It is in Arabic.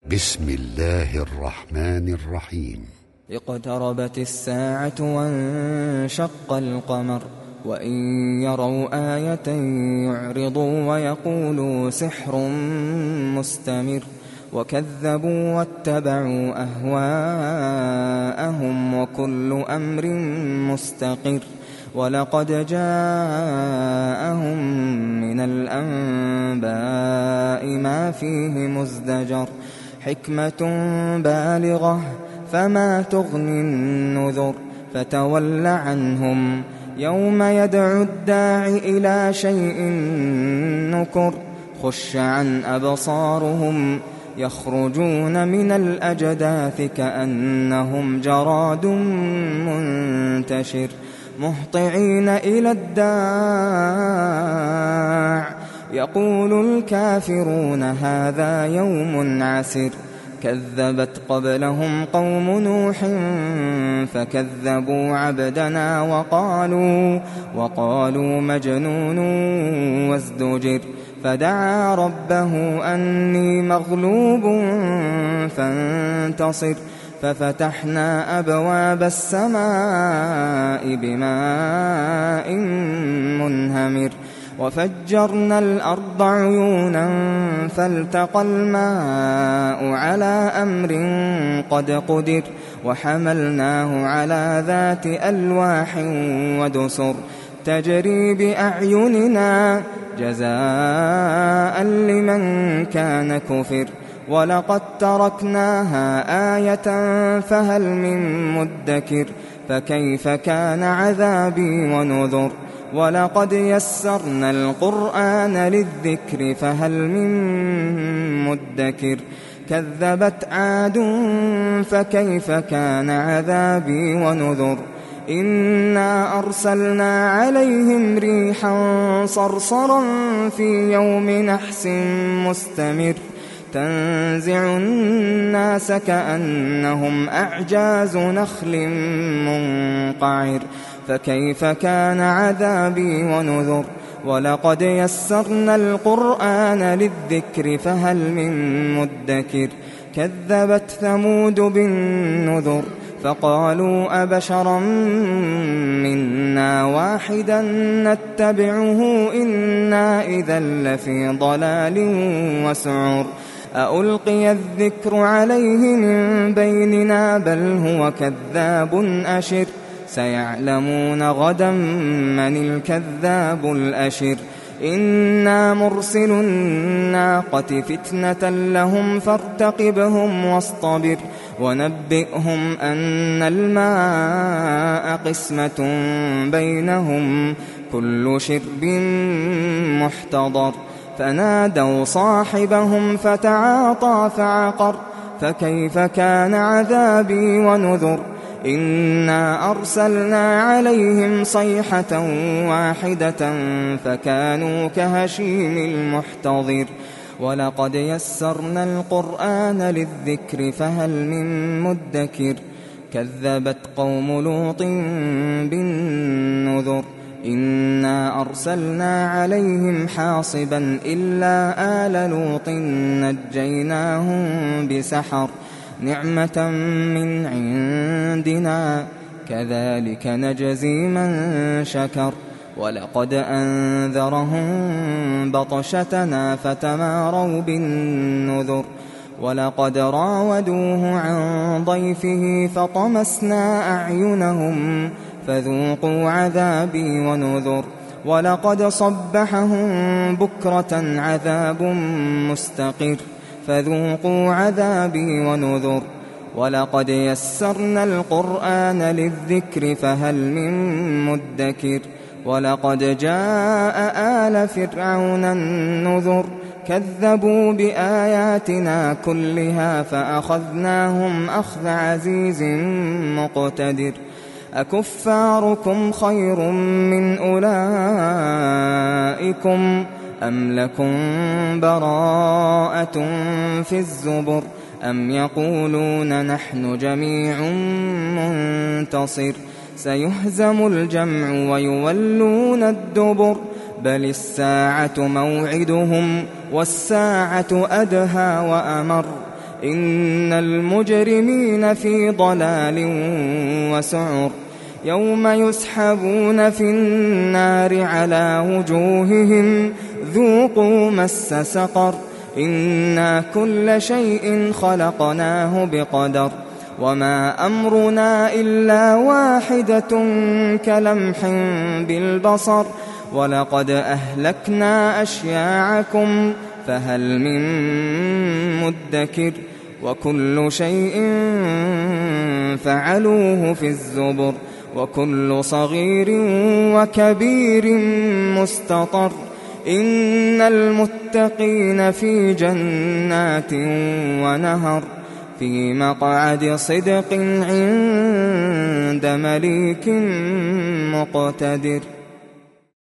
بسم الله الرحمن الرحيم. اقتربت الساعة وانشق القمر وإن يروا آية يعرضوا ويقولوا سحر مستمر وكذبوا واتبعوا أهواءهم وكل أمر مستقر ولقد جاءهم من الأنباء ما فيه مزدجر حكمة بالغة فما تغني النذر فتول عنهم يوم يدعو الداع إلى شيء نكر خش عن أبصارهم يخرجون من الأجداث كأنهم جراد منتشر مهطعين إلى الداع يقول الكافرون هذا يوم عسر كذبت قبلهم قوم نوح فكذبوا عبدنا وقالوا مجنون وازدجر فدعا ربه أني مغلوب فانتصر ففتحنا أبواب السماء بماء منهمر وفجرنا الأرض عيونا فالتقى الماء على أمر قد قدر وحملناه على ذات ألواح ودسر تجري بأعيننا جزاء لمن كان كفر ولقد تركناها آية فهل من مدكر فكيف كان عذابي ونذر ولقد يسرنا القرآن للذكر فهل من مدكر كذبت عاد فكيف كان عذابي ونذر إنا أرسلنا عليهم ريحا صرصرا في يوم نحس مستمر تنزع الناس كأنهم أعجاز نخل منقعر فكيف كان عذابي ونذر ولقد يسرنا القرآن للذكر فهل من مدكر كذبت ثمود بالنذر فقالوا أبشرا منا واحدا نتبعه إنا إذا لفي ضلال وسعر أألقي الذكر عليه من بيننا بل هو كذاب أشر سيعلمون غدا من الكذاب الأشر إنا مرسل الناقة فتنة لهم فارتقبهم واصطبر ونبئهم أن الماء قسمة بينهم كل شرب محتضر فنادوا صاحبهم فتعاطى فعقر فكيف كان عذابي ونذر إنا أرسلنا عليهم صيحة واحدة فكانوا كهشيم المحتضر ولقد يسرنا القرآن للذكر فهل من مدكر كذبت قوم لوط بالنذر إنا أرسلنا عليهم حاصبا إلا آل لوط نجيناهم بسحر نعمة من عندنا كذلك نجزي من شكر ولقد أنذرهم بطشتنا فتماروا بالنذر ولقد راودوه عن ضيفه فطمسنا أعينهم فذوقوا عذابي ونذر ولقد صبحهم بكرة عذاب مستقر فذوقوا عذابي ونذر ولقد يسرنا القرآن للذكر فهل من مدكر ولقد جاء آل فرعون النذر كذبوا بآياتنا كلها فأخذناهم أخذ عزيز مقتدر أكفاركم خير من أولئكم أم لكم براءة في الزبر أم يقولون نحن جميع منتصر سيهزم الجمع ويولون الدبر بل الساعة موعدهم والساعة أدهى وأمر إن المجرمين في ضلال وسعر يوم يسحبون في النار على وجوههم ذوقوا مس سقر إنا كل شيء خلقناه بقدر وما أمرنا إلا واحدة كلمح بالبصر ولقد أهلكنا أشياعكم فهل من مدكر وكل شيء فعلوه في الزبر وكل صغير وكبير مستطر إن المتقين في جنات ونهر في مقعد صدق عند مليك مقتدر.